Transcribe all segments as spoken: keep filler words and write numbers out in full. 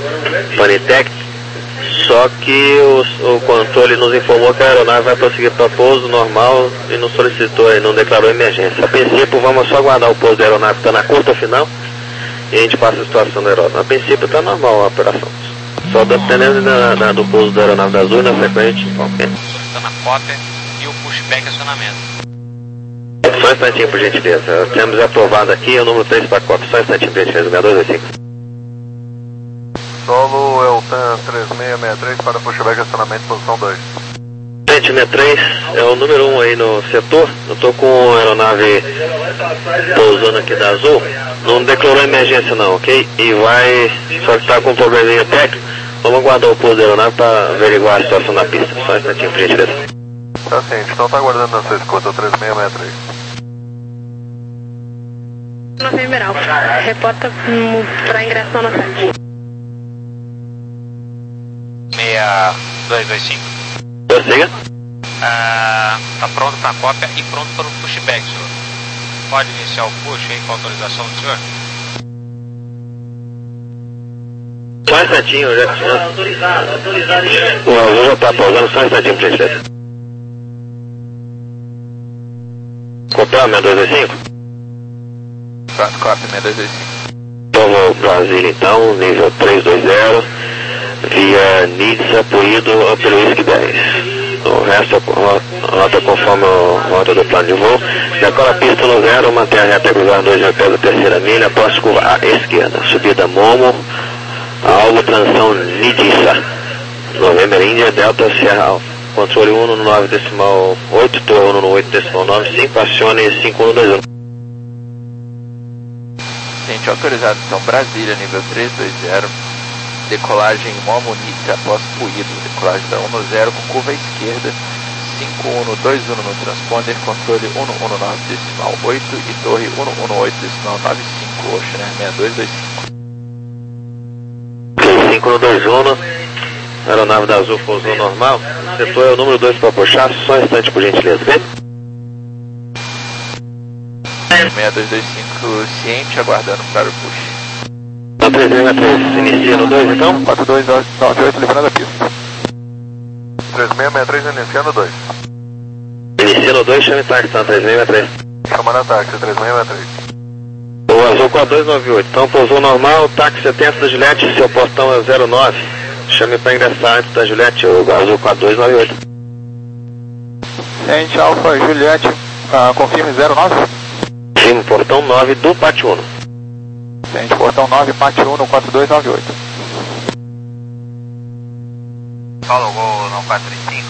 Panitec, só que o, o controle nos informou que a aeronave vai prosseguir para pouso normal e não solicitou e não declarou emergência. A princípio vamos só aguardar o pouso da aeronave que está na curta final e a gente passa a situação da aeronave. A princípio está normal a operação. Só dependendo da, da, do pouso da aeronave da Azul e na frequente. Okay. Solicitando a cópia e o pushback acionamento. Só um instantinho, por gentileza. Temos aprovado aqui o número três para a cópia. Só um instantinho, por gentileza. seis dois dois cinco. Solo Eltan três seis seis três para pushback acionamento, posição dois. sete seis três é o número um aí no setor. Eu estou com a aeronave pousando aqui da Azul. Não declarou emergência não, ok? E vai, só que está com um probleminha técnico. Vamos aguardar o pouso da aeronave para averiguar a situação na pista. Só um instantinho, por gentileza. Tá sim, então tá aguardando na sua escuta, o três seis seis três. Nova Emerald, reporta para ingressão na sede. seis dois dois cinco. Prossiga. Ah, tá pronto para a cópia e pronto para o pushback, senhor. Pode iniciar o push aí com a autorização do senhor? Só um instantinho, já. já... Autorizado, autorizado. O Azul já está pousando, só um instantinho, por gentileza. Copiar seis dois dois cinco? Pronto, cópia seis dois dois cinco. Tomo Brasília então, nível três dois zero, via Nitsa, Puído, pelo Whisky dez. O resto é rota conforme a rota do plano de voo. Decola a pista no zero, mantém a reta cruzada dois G P da terceira milha, após curva à esquerda. Subida Momo, alvo transição Nidissa. November Índia, Delta Sierra Alpha. Controle um no nove decimal oito, torno no oito decimal nove cinco, acione cinco um dois um. Gente, autorizado então, Brasília, nível três dois zero, decolagem Momo Nitsa após Puído, decolagem da um zero com curva à esquerda, cinco um dois um no transponder, controle um um nove decimal oito e torre um um oito decimal nove cinco, Oceaner seis dois dois cinco. cinco um dois um, a aeronave da Azul pousou normal, setor é o número dois para puxar, só um instante por gentileza, ok? seis dois dois cinco, ciente, aguardando para o push. Na três seis três, inicia no dois então? quatro dois nove oito, livrando a pista. três seis seis três, iniciando o dois. Inicia no dois, chame táxi, tá? três seis seis três. Chamando a táxi, três seis seis três. O Azul quatro dois nove oito, então pousou normal, táxi setenta da Juliette, seu portão é zero nove. Chame para ingressar antes da Juliette, o Azul quatro dois nove oito. Ciente, Alfa, Juliette, uh, confirme zero nove. Sim, portão nove do Pátio Uno. Ciente, portão nove, Pátio Uno, quatro dois nove oito. Fala, gol não quatro três cinco.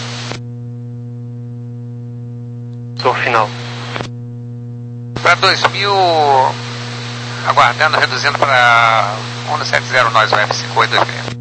Sou final. Para dois mil, aguardando, reduzindo para um sete zero, nós, o F cinco oito dois seis.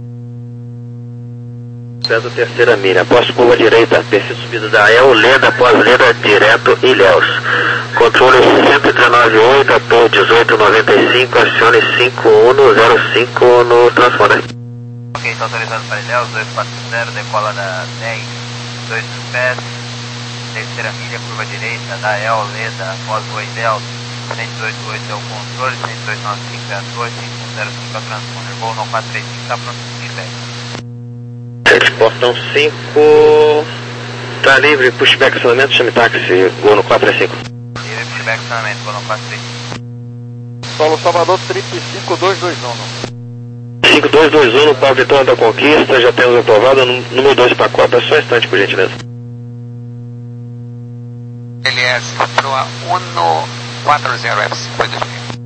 César, terceira milha, após curva direita, perfil subida da Eoleda, após Leda, direto Ilhéus. Controle cento e dezenove oito, ator dezoito noventa e cinco, acione cinco um zero cinco no transponder. Ok, está autorizado para Ilhéus, dois quatro zero, decola da dez, dois pés, terceira milha, curva direita da Eoleda, após o Ilhéus, cento e oito oito é o controle, cento e oito nove cinco é a torre, cinco um zero cinco é o transponder, gol não quatro três cinco, está pronto para o feedback. Portão cinco, tá livre, pushback acionamento, chame táxi, gol no quatro três cinco. Livre, pushback acionamento, gol no quatro três cinco. Solo Salvador, trinta e cinco dois dois um. cinco dois dois um, para a Vitória da Conquista, já temos aprovado, número dois para a Copa, só um instante por gentileza. L S, Proa um quatro zero F cinco dois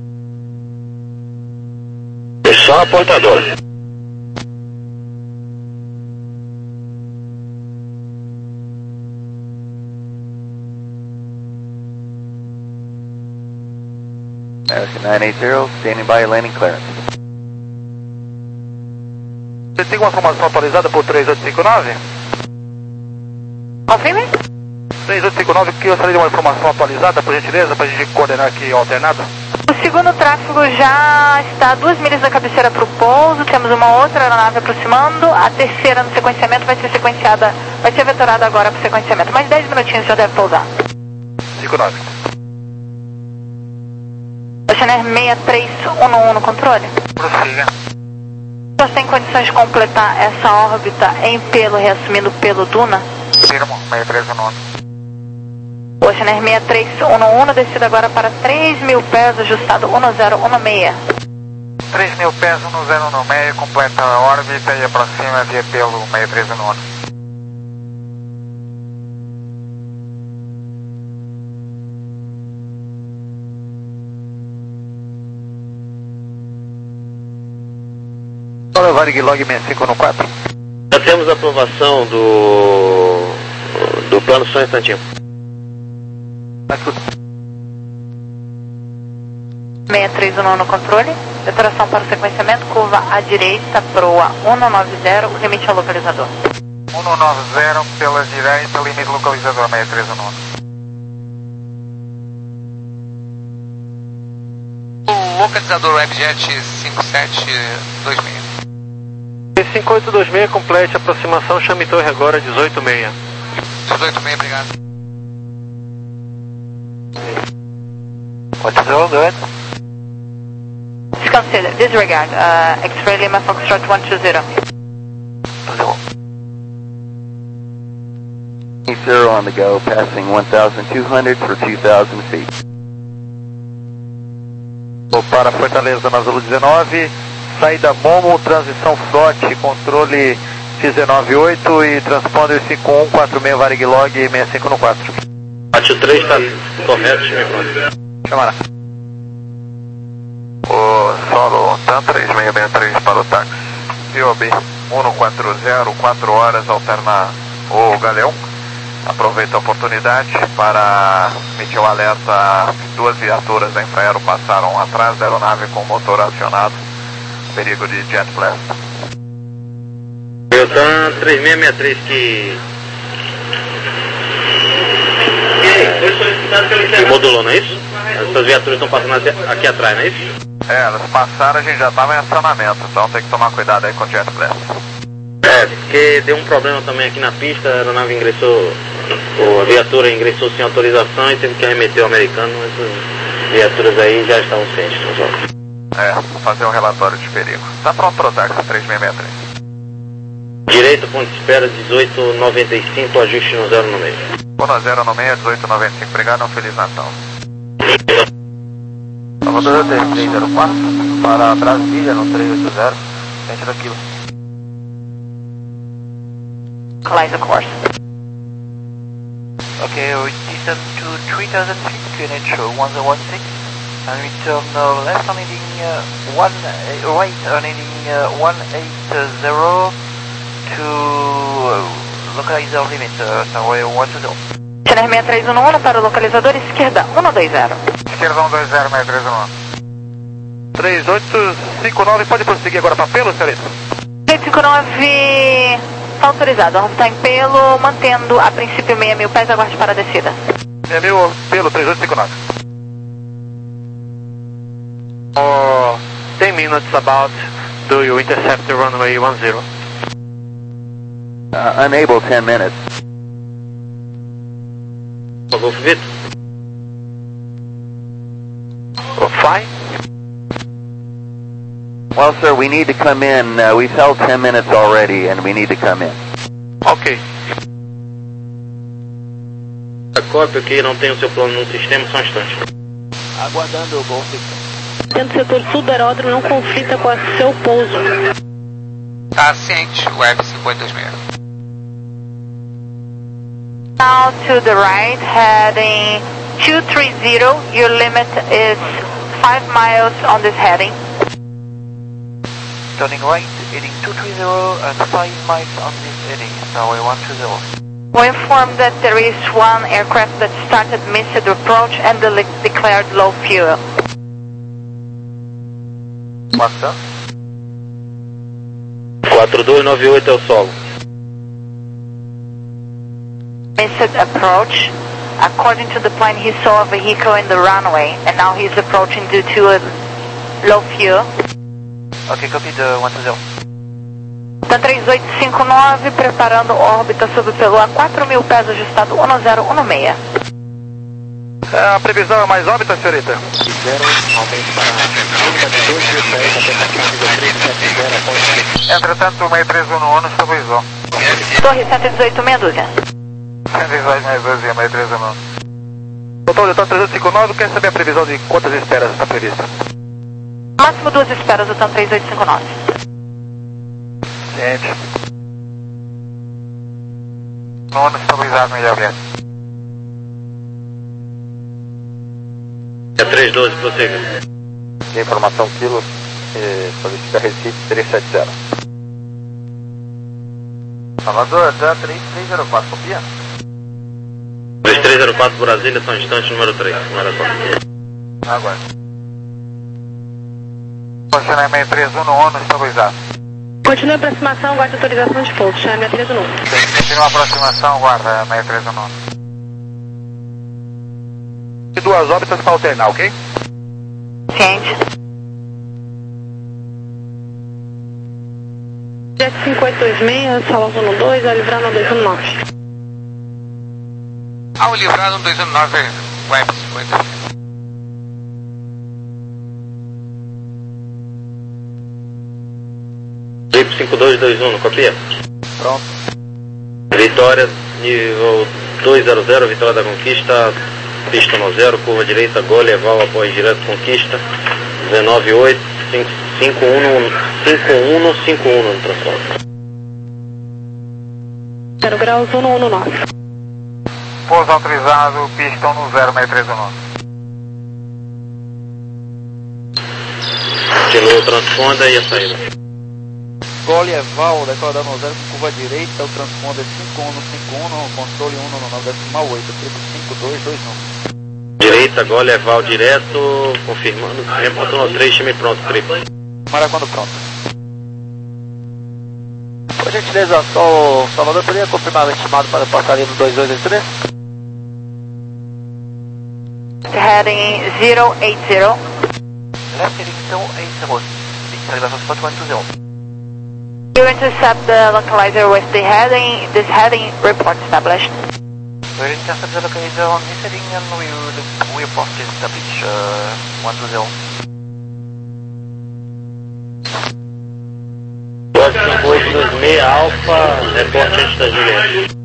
seis. É só a portadora. nove oito zero, standing by, landing clearance. Você tem uma informação atualizada por três oito cinco nove? Confirme? três oito cinco nove, que eu gostaria de uma informação atualizada, por gentileza, para a gente coordenar aqui alternado. O segundo tráfego já está a duas milhas da cabeceira para o pouso, temos uma outra aeronave aproximando, a terceira no sequenciamento vai ser sequenciada, vai ser vetorada agora para o sequenciamento. Mais dez minutinhos já deve pousar. cinco nove. Oceaner seis três um um no controle. Prossiga. Você tem condições de completar essa órbita em pelo, reassumindo pelo Duna? Firmo, seis três um um. Oceaner seis três um um, descida agora para três mil pés, ajustado um zero um seis. três mil pés, um zero um seis, completa a órbita e aproxima via pelo seis três um um. Olha o Varig Log seis cinco um quatro. Já temos a aprovação do, do plano só um instantinho. seis três um um no controle, detonação para o sequenciamento, curva à direita, proa um nove zero, limite ao localizador. um nove zero pela direita, limite localizador seis três um um. Localizador Webjet cinco sete dois seis. cinco oito dois seis, complete aproximação, chame torre agora dezoito seis. dezoito seis, obrigado. What's the all good? Consider, disregard, uh, X-ray Lima Foxtrot one two zero. Zero on the go, passing one thousand two hundred for two thousand feet. Vou para Fortaleza na Zulu dezenove, saída Momo, transição Frot, controle X dezenove oito e transponder cinco um quatro seis Varig Log seis cinco um quatro. Bate o três, está correto, chame pronto. Chamará. O solo TAM três seis seis três para o táxi. C O B um quatro zero, quatro horas, alterna o Galeão. Aproveita a oportunidade para emitir o alerta. Duas viaturas da Infraero passaram atrás da aeronave com o motor acionado. Perigo de jet blast. Eu TAM três seis seis três que... que modulou, não é isso? Essas viaturas estão passando aqui atrás, não é isso? É, elas passaram, a gente já estava em acionamento, então tem que tomar cuidado aí com o jet blast. É, porque deu um problema também aqui na pista, a aeronave ingressou, ou a viatura ingressou sem autorização e teve que arremeter o americano, essas viaturas aí já estavam cientes. É, vou fazer um relatório de perigo. Tá pronto para o táxi três seis seis três. Direito, ponto de espera dezoito noventa e cinco, ajuste no zero no meio. um zero no meio, dezoito noventa e cinco, obrigado, um Feliz Natal. Salvador três zero quatro, para Brasília no três oito zero, frente daquilo. Collide the course. Okay, we descend to three thousand feet, Q N H one zero one six, and return uh, left on heading uh, one, uh, right on heading uh, one eight zero to uh, localizer limit, uh, somewhere one two zero. Channel seis três um um para o localizador esquerda um dois zero. Esquerda um dois zero, seis três um um. três oito cinco nove, pode prosseguir agora para pelo, senhorita? três cinco nove está autorizado, a está em pelo, mantendo a princípio seis mil pés, aguarde para a descida. seis mil pelo três oito cinco nove. Oh, ten minutes about, do you intercept the runway one zero? Uh, unable ten minutes. Golf Vitor. Oh, fine. Well, sir, we need to come in. Uh, we've held ten minutes already, and we need to come in. Ok. A cópia que não tem o seu plano no sistema, só um instante. Aguardando o Golf. Dentro do setor sul do aeródromo, não conflita com o seu pouso. Tá ciente, Web cinco oito dois seis. Now to the right, heading two three zero, your limit is five miles on this heading. Turning right, heading two three zero and five miles on this heading, runway one two zero. We inform that there is one aircraft that started missed approach and de declared low fuel. Master? quatro dois nove oito é o solo. Missed approach. According to the plane, he saw a vehicle in the runway, and now he's approaching due to a low fuel. Ok, copy the one two zero. TAM três oito cinco nove, preparando órbita sob pelo a quatro mil pés, ajustado um zero um seis. A previsão é mais órbita, senhorita? Zero, aumente para dois mil pés, até a nível três sete zero, Entretanto, seis três um um estabilizou. Torre cento e dezoito, meia dúzia. cento e dezoito, meia dúzia, seis três um um. Total de trezentos e cinquenta e nove, quer saber a previsão de quantas esperas está prevista? Máximo duas esperas, o TAM três oito cinco nove. Ciente. Nono estabilizado, meia aberta. É três doze, prossiga. Informação quilo, eh, solicita Recife trezentos e setenta. Salvador, Dan três três zero quatro, copia? três três zero quatro, Brasília, São Instante, número três. Aguarde. Funcionamento seis três um um, estabilizado. Continue a aproximação, guarda autorização de pouso. Chame a três um um. Continua a aproximação, guarda seis três um um. E duas órbitas para alternar, ok? Ciente. Jet cinco oito dois seis, Salão um dois, a livrar no dois um nove. Ao livrar no dois um nove, web cinquenta. Jeep cinco dois dois um, copia? Pronto. Vitória, nível dois zero zero, Vitória da Conquista, pista no zero, curva direita, Gol, Eval, apoio direto, Conquista, dezenove oito, cinco um cinco um no transporte. zero graus um um nove. Pouso autorizado, pista no zero, seis três um um. Continua o transponder e a saída. Gol, Eval, decola no zero, curva direita, o transponder cinco um cinco um, controle um um nove decimal oito, triple cinco dois dois um. Direita, Gol, Eval direto, confirmando, reportando três, time pronto, triple. Mara quando pronto. Por gentileza, só o Salvador poderia confirmar o estimado para passar ali no dois dois dois três? Heading zero eight zero. Left direction eight zero. Instalação spot one two zero. You intercept the localizer with the heading, this heading report established. We intercept the localizer on this heading and we will report established uh, one two zero. cinco oito dois seis, Alfa, reporte antes da Juliette.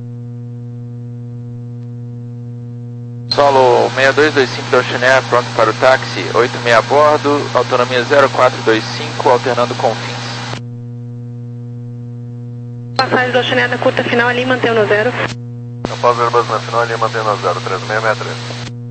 Solo seis dois dois cinco da Oceanair, pronto para o táxi, oito seis a bordo, autonomia zero quatro dois cinco, alternando com fins. Passagem do Oceanair da curta final ali, mantém no zero. Após o Airbus na final ali, mantém no zero, três seis seis três.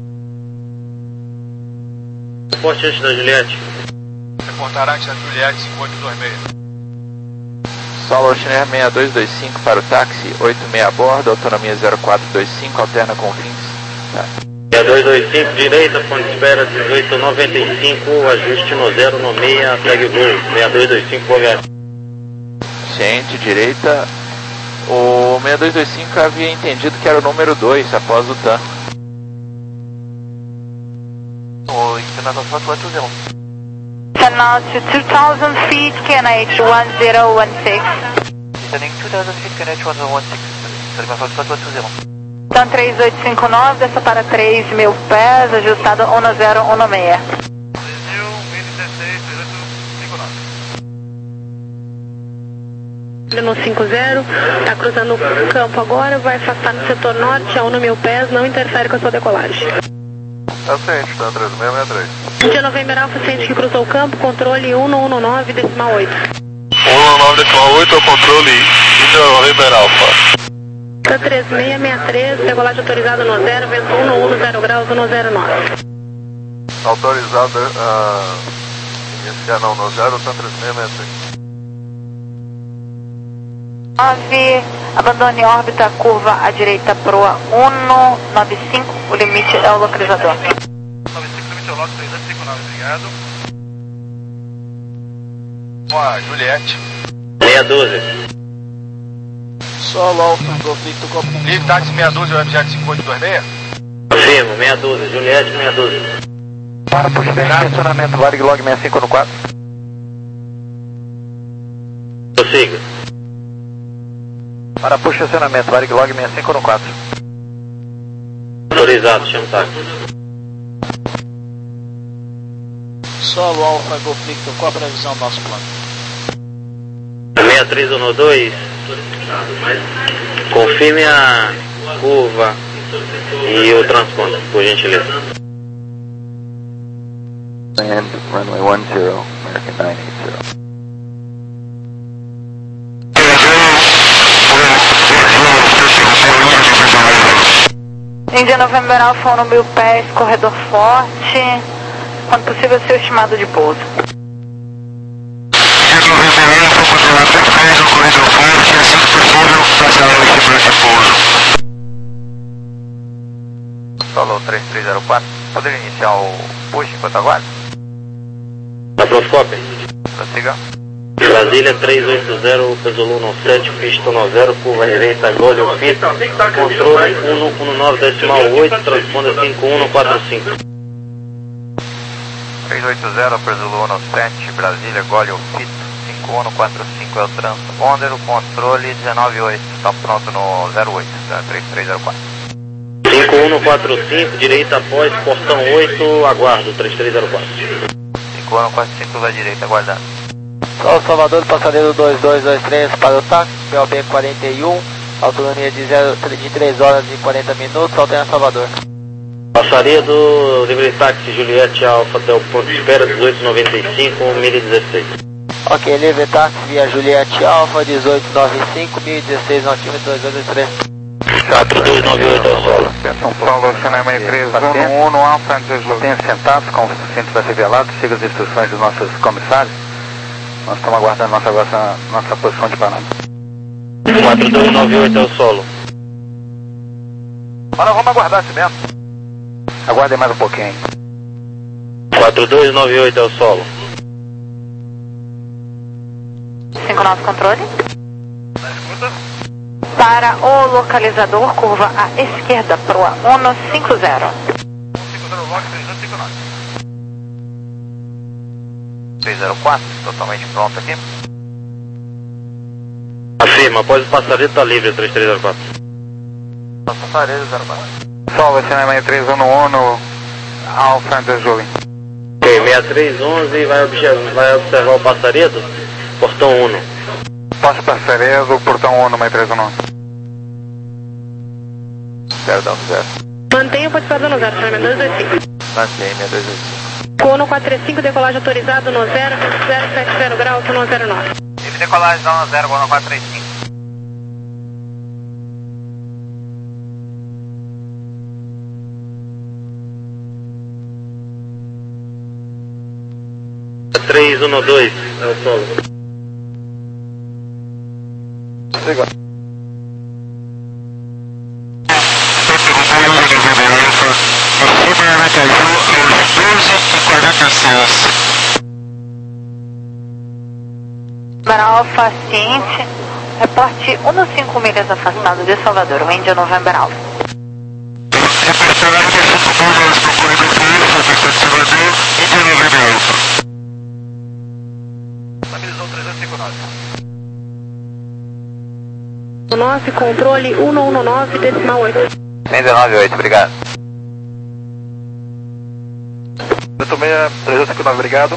Reporte antes da Juliette. Reportar antes da Juliette cinco oito dois seis. Solo Oceanair seis dois dois cinco para o táxi, oito seis a bordo, autonomia zero quatro dois cinco, alterna com fins. Tá. seis dois dois cinco, direita, ponto de espera dezoito noventa e cinco, ajuste no zero no meia, segue voo, seis dois dois cinco, Bogart. Ciente, direita. O seis dois dois cinco havia entendido que era o número dois após o T A M. O international spot one two zero. Send now to two thousand feet, K N H one zero one six. Descending two thousand feet, K N H one zero one six. International spot one two zero. TAM três oito cinco nove, desça para três mil pés, ajustado um zero um seis. Brasil, mil e dezesseis, três oito cinco nove. No cinco zero, está cruzando o campo agora, vai afastar no setor norte a um mil pés, não interfere com a sua decolagem. É o ciente, tá, três seis seis três. India November Alpha, ciente que cruzou o campo, controle um um nove decimal oito. um um nove decimal oito, controle India November Alpha. TAM três seis seis três, decolagem autorizada no zero, vento um um zero graus um zero nove. Autorizada, uh, iniciar não, no zero, TAM três seis seis três. nove, abandone órbita, curva à direita proa um nove cinco, o limite é o localizador. nove cinco, limite é o lote, três oito cinco nove, obrigado. Boa, Juliette. seis doze. Solo Alfa, conflito com... Livre táxi seis doze, o M J cinco oito dois seis. Confirmo, seis doze, Juliette seis doze. Para puxar estacionamento, Varig Log sessenta e cinco no quatro. Prossiga. Para puxa estacionamento, Varig Log sessenta e cinco no quatro. Autorizado, chama o táxi. Solo Alfa, conflito, qual a previsão do nosso plano? três um dois, confirme a curva e o transponder, por gentileza. And runway one zero, American nine eight zero. Índia November Alpha no mil pés, corredor forte. Quando possível, seu estimado de pouso. Índia November Alpha, continuar mil pés no corredor forte, assim que possível, passar o estimado de pouso. Solo três três zero quatro, poderia iniciar o push enquanto aguarda? Aproscope. Prossiga. Brasília três oito zero, peso um sete, pista zero, curva direita, Golho, fita, controle um um nove decimal oito, transponder cinco um quatro cinco. três oito zero, peso um sete, Brasília, Golho, fita, cinco um quatro cinco é o transponder, o controle dezenove oito, está pronto no zero oito, três três zero quatro. cinco um quatro cinco, direita após, portão oito, aguardo, três três zero quatro. cinco um quatro cinco, vai direita, aguardando. Sol Salvador, passageiro dois dois dois três para o táxi, P O B quarenta e um, autonomia de, zero, de três horas e quarenta minutos, Altenha Salvador. Passaria do livre táxi Juliette Alfa até o ponto de espera, dezoito noventa e cinco, mil e dezesseis. Ok, livre táxi via Juliette Alfa, dezoito noventa e cinco, mil e dezesseis, altímetro dois dois dois três. quatro dois nove oito é o solo. São Paulo, Cinema três um um, Alfa, tenha sentados com os cintos revelados, siga as instruções dos nossos comissários. Nós estamos aguardando nossa, nossa, nossa posição de parada. quatro dois nove oito é o solo. Agora vamos aguardar assim mesmo. Aguardem mais um pouquinho. quatro dois nove oito é o solo. cinco nove controle. Para o localizador, curva à esquerda, proa um cinco zero. três zero quatro, totalmente pronto aqui. Afirma, após o passageiro está livre, três três zero quatro. Passageiro zero quatro. Sol, Cinema três um um, Alfa, André Júlio. Ok, sessenta e três onze, vai observar, vai observar o passaredo, portão um. Passo passaredo, portão um, número três um um. Perdão, zero. Mantenha o participado no zero, Cinema dois dois cinco. Mantém, minha dois dois cinco. Cono quatro três cinco, decolagem autorizado no zero, zero sete zero graus, no zero nove. Livre decolagem no zero, Cono quatro três cinco. três um dois é o solo. Siga. Para Alfa ciente, reporte um cinco milhas afastado de Salvador, o Índia November Alpha. Estabilizou três oito cinco nove. nove, controle um um nove, decimal oito. cento e nove oito, obrigado. Eu tomei a três oito cinco nove, obrigado.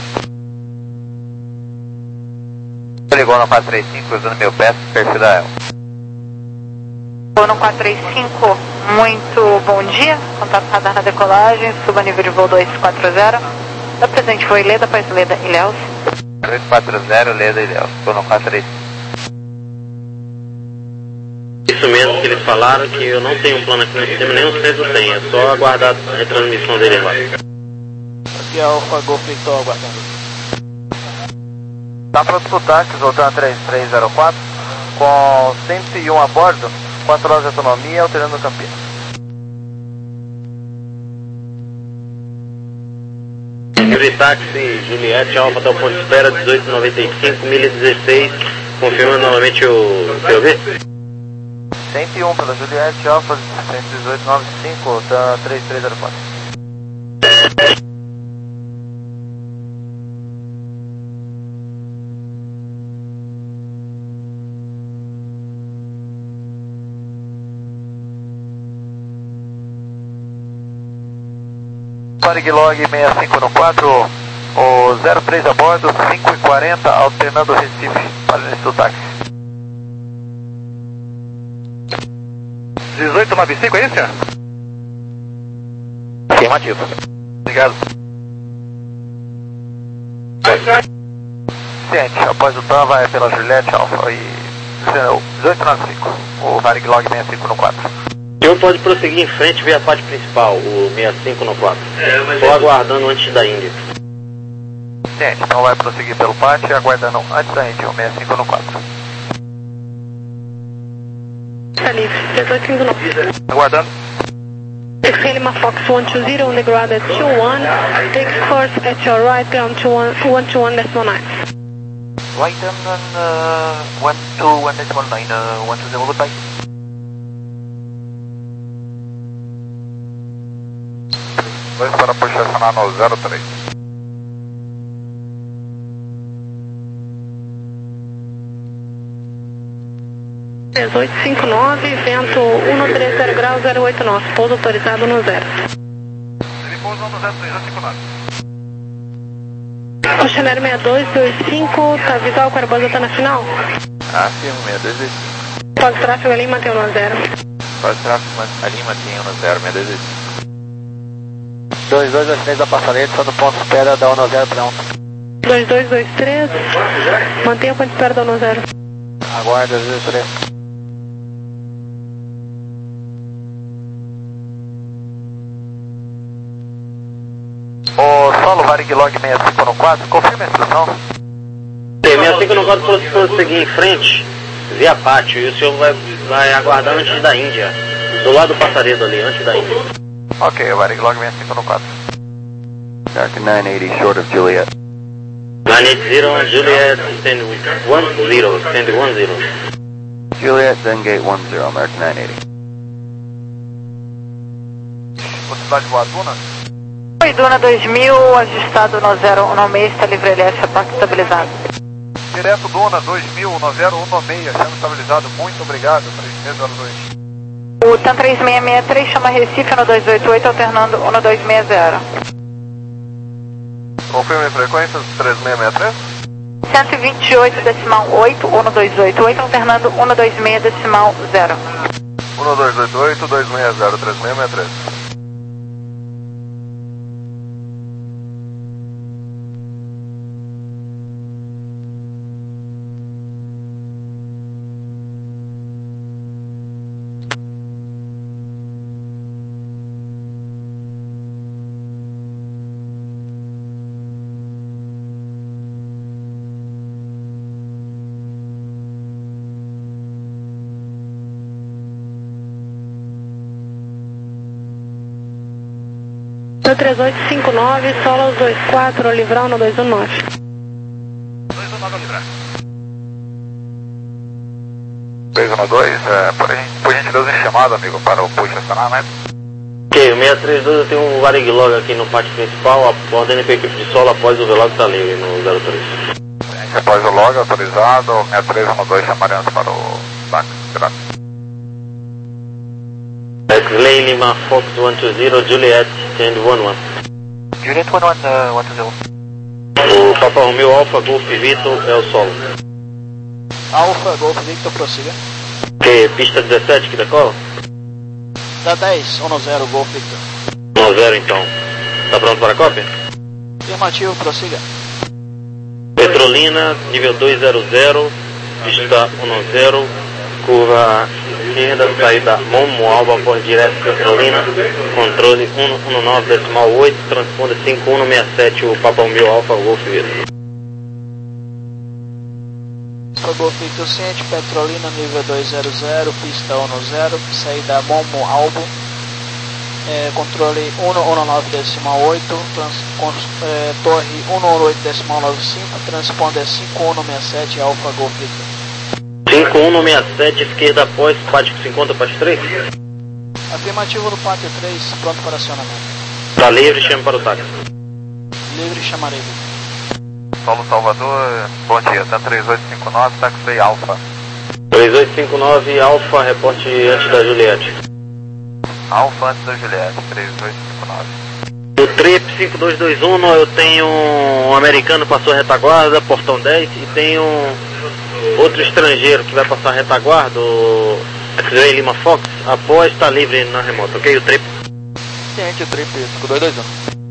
Ligou no quatro três cinco, usando meu pé, perfil da El. Cono quatro três cinco, muito bom dia. Contato radar na decolagem, suba nível de voo dois quatro zero. Da presente foi Leda, Paz Leda e Léus. dois quatro zero, Leda e Léus. Cono quatro três cinco. Isso mesmo que eles falaram, que eu não tenho um plano aqui no sistema, nem o centro tem, é só aguardar a retransmissão dele lá. Aqui é Alfa Golf Victor aguardando. Está pronto para o táxi, voltando três três zero quatro, com cento e um a bordo, quatro horas de autonomia, alterando o Campinas. Livre táxi Juliette Alfa até o ponto de espera, dezoito noventa e cinco, mil e dezesseis, confirma novamente o P O B? cento e um pela Juliette Alfa, cento e dezoito noventa e cinco, tá três três zero quatro. Varig log seis cinco quatro, O zero três a bordo, cinco e quarenta, alternando o Recife para o início do táxi. dezoito noventa e cinco, é isso, senhor? Afirmativo. Obrigado. Ciente, após o T A M vai pela Juliette Alfa e dezoito noventa e cinco, o Varig Log sessenta e cinco no quatro. O senhor pode prosseguir em frente via a parte principal, o sessenta e cinco no quatro. Estou aguardando antes da Índia. Ciente, então vai prosseguir pelo pátio e aguardando antes da Índia, o sessenta e cinco no quatro. Tá livre, dezoito cinco nove. Aguardando. Taxi Lima Fox one two zero on the ground at two one. Take course at your right ground to one two one decimal nine. Right on uh, one two one decimal nine, uh, one two zero, goodbye. Dois para posicionar no zero três. dezoito cinco nove, vento um três zero graus, zero oito nove, pouso autorizado no zero. Ele pousa no zero três cinco nove. Oceanário seis dois dois cinco, tá visual com a Aerobusa na final? Afirmo, seis dois dois cinco. Pode tráfego ali, mantém no zero. Pode tráfego ali, mantém no zero, seis dois dois cinco. dois dois dois três da Passalete, só no ponto de espera da ONU zero para um. dois dois dois três, mantenha o ponto de espera da ONU zero. Aguarda, dois dois três. O solo Varig Log sessenta e cinco no quatro, confirma a instrução. sessenta e cinco no quatro pode prosseguir em frente via pátio e o senhor vai, vai aguardar antes da Índia, do lado do passaredo ali, antes da Índia. Ok, o Varig Log sessenta e cinco no quatro. American nine eighty short of Juliet. nine eight zero, Juliet, stand one zero, stand one zero. Juliet, then gate one zero, American nine eighty. Possibilidade de voar Duna? Oi, Duna dois mil, ajustado no zero um seis, está livre L S, porta estabilizado. Direto Duna dois mil, no zero um seis, chama estabilizado, muito obrigado, três três zero dois. O TAM três seis seis três chama Recife no dois oito oito, alternando um dois seis zero. Confirme a frequência, três seis seis três? cento e vinte e oito decimal oito, um dois oito oito, alternando um dois seis decimal zero. um dois oito oito, dois seis zero, três seis seis três. três oito cinco nove, solo dois quatro, livrar no dois um nove. dois um nove, livrar. dois um dois, é, por, por gentileza, em chamada, amigo, para o push acionamento. Ok, o seis três dois eu tenho um Varig Log aqui no pátio principal, ordene para a equipe de solo após o velório está livre no zero três. Após o log autorizado, seis três um dois chamaremos para o táxi, graças. X-Lay Lima Fox one two zero, Juliet, stand one one. Juliet one one, uh, one two zero. O Papa Romeo Alpha Golf Victor é o solo. Alpha Golf Victor, prossiga. Ok, pista dezessete que decola? Da dez, um zero, Golf Victor. um zero então. Tá pronto para a cópia? Afirmativo, prossiga. Petrolina, nível dois zero zero, pista um zero, curva esquerda, saída Momo Alba por direto Petrolina, controle um um nove decimal oito, transponder cinco um seis sete, o Papa Romeo Alpha Golf Victor. Golf Victor ciente, Petrolina nível dois zero zero, pista um zero, saída Momo Alba, é, controle um um nove decimal oito, trans, con, é, torre um um oito decimal nove cinco, transponder cinco um seis sete, Alpha Golf Victor. cinco um seis sete, esquerda após, pátio que se encontra, pátio três? Afirmativo no pátio três, pronto para acionamento. Tá livre, chame para o táxi. Livre, chamarei. Solo Salvador, bom dia, tá três oito cinco nove, táxi Alfa. três oito cinco nove, Alfa, reporte antes da Juliette. Alfa antes da Juliette, três oito cinco nove. Do Trip cinco dois dois um eu tenho um americano passou a retaguarda, portão dez, e tenho outro estrangeiro que vai passar a retaguarda, o X-Ray Lima Fox, após estar livre na remota, ok? O Trip? Ciente, o Trip cinco dois dois um.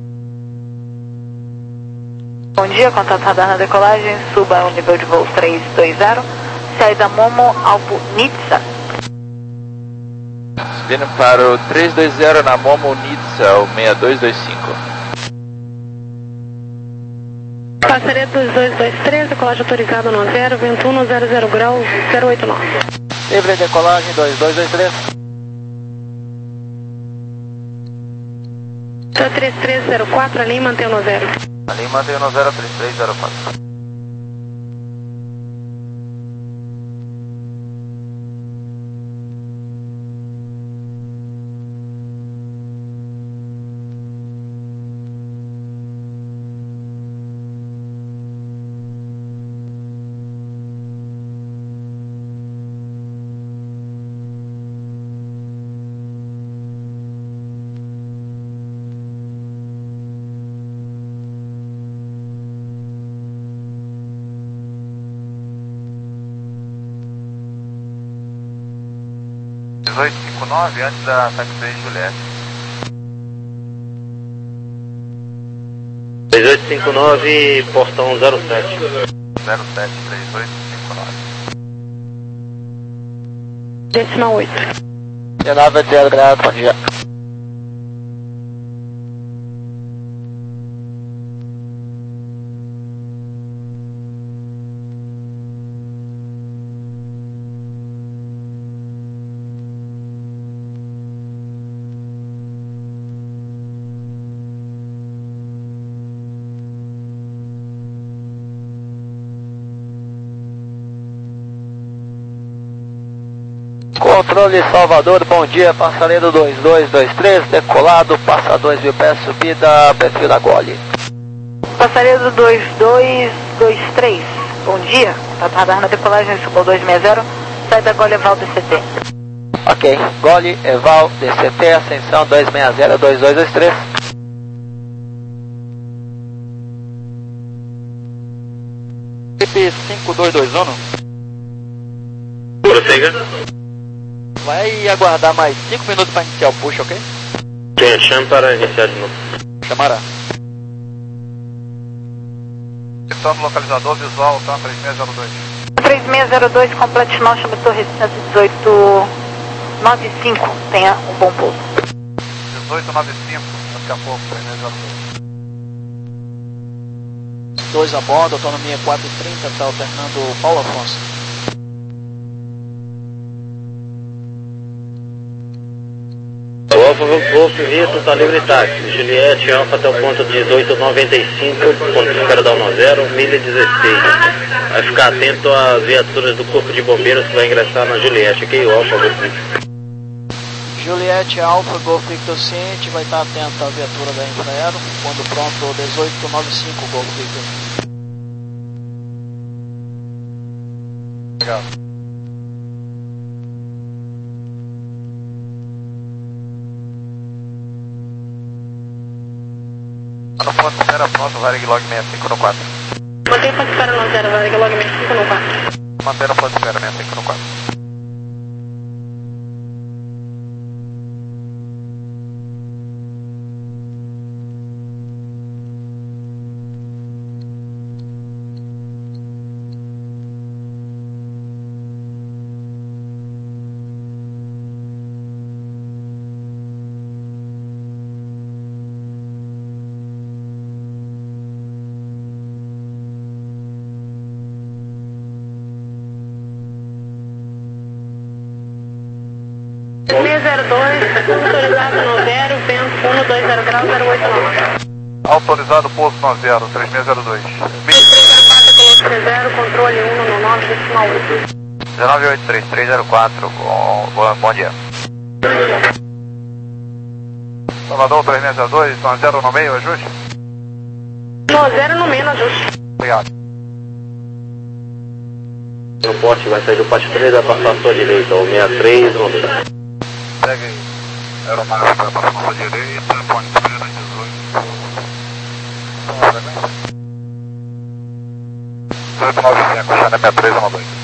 Bom dia, contato radar na decolagem, suba ao nível de voo três dois zero, saída Momo, Alpo Nizza. Vindo para o três dois zero na Momo Nizza, o seis dois dois cinco. Passaria dois dois dois três, decolagem autorizada no zero, vento um, zero zero grau, zero oito nove. Livre decolagem dois dois dois três. três três zero quatro, ali mantém no zero. Ali mantém no zero três três zero quatro. dezoito cinquenta e nove, antes da Taxi Juliette. dois oito cinco nove, portão zero sete. zero sete três oito cinco nove. Decimal oito. dezenove zero grau, bom dia. Controle Salvador, bom dia, passaredo dois dois dois três, decolado, passa dois mil pés, subida, perfil da Gole. Passaredo dois dois dois três, bom dia, contato radar na decolagem, suba dois seis zero, saída Gole Eval D C T. Ok, Gole Eval D C T, ascensão dois seis zero dois dois dois três. cinco dois dois um. Prossiga. Vai aguardar mais cinco minutos para iniciar o push, ok? Sim, chame para iniciar de novo. Chamará. Retorno localizador visual, tá? três seis zero dois. três seis zero dois, complete não, chama Torre cento e dezoito noventa e cinco, tenha um bom pouso. dezoito noventa e cinco, daqui a pouco, três seis zero dois. dois a bordo, autonomia quatro e trinta, está alternando o Paulo Afonso. Alfa Golf Vitor, está livre táxi. Juliette, Alfa até o ponto dezoito noventa e cinco, ponto de espera da um zero, milha dezesseis. Vai ficar atento às viaturas do Corpo de Bombeiros que vai ingressar na Juliette, ok? O Alfa Golf Vitor. Juliette Alfa Golf Victor Ciente, vai estar atento à viatura da Infraero, quando pronto dezoito noventa e cinco Golf Victor. Legal. No ponto de espera pronto, Varig Log sessenta e cinco no quatro. Mantém ponto de espera no zero, Varig Log sessenta e cinco no quatro. Mantém no ponto de espera sessenta e cinco no quatro. seis zero dois, autorizado no zero, vento um dois zero grau, zero oito nove. Autorizado pouso no zero, três seis zero dois. três zero quatro, coloque zero, controle um no nove, decimal oito. dezenove oitenta e três, três zero quatro, bom, bom, bom dia. Salvador três seis zero dois, no zero no meio, ajuste? No zero no meio, ajuste. Obrigado. No poste vai sair do poste três, vai passar à sua direita, o sessenta e três, vamos ver. Segue aí. Aeronave para passar à sua direita, ponte três dezoito. oito nove cinco, China sessenta e três um dois.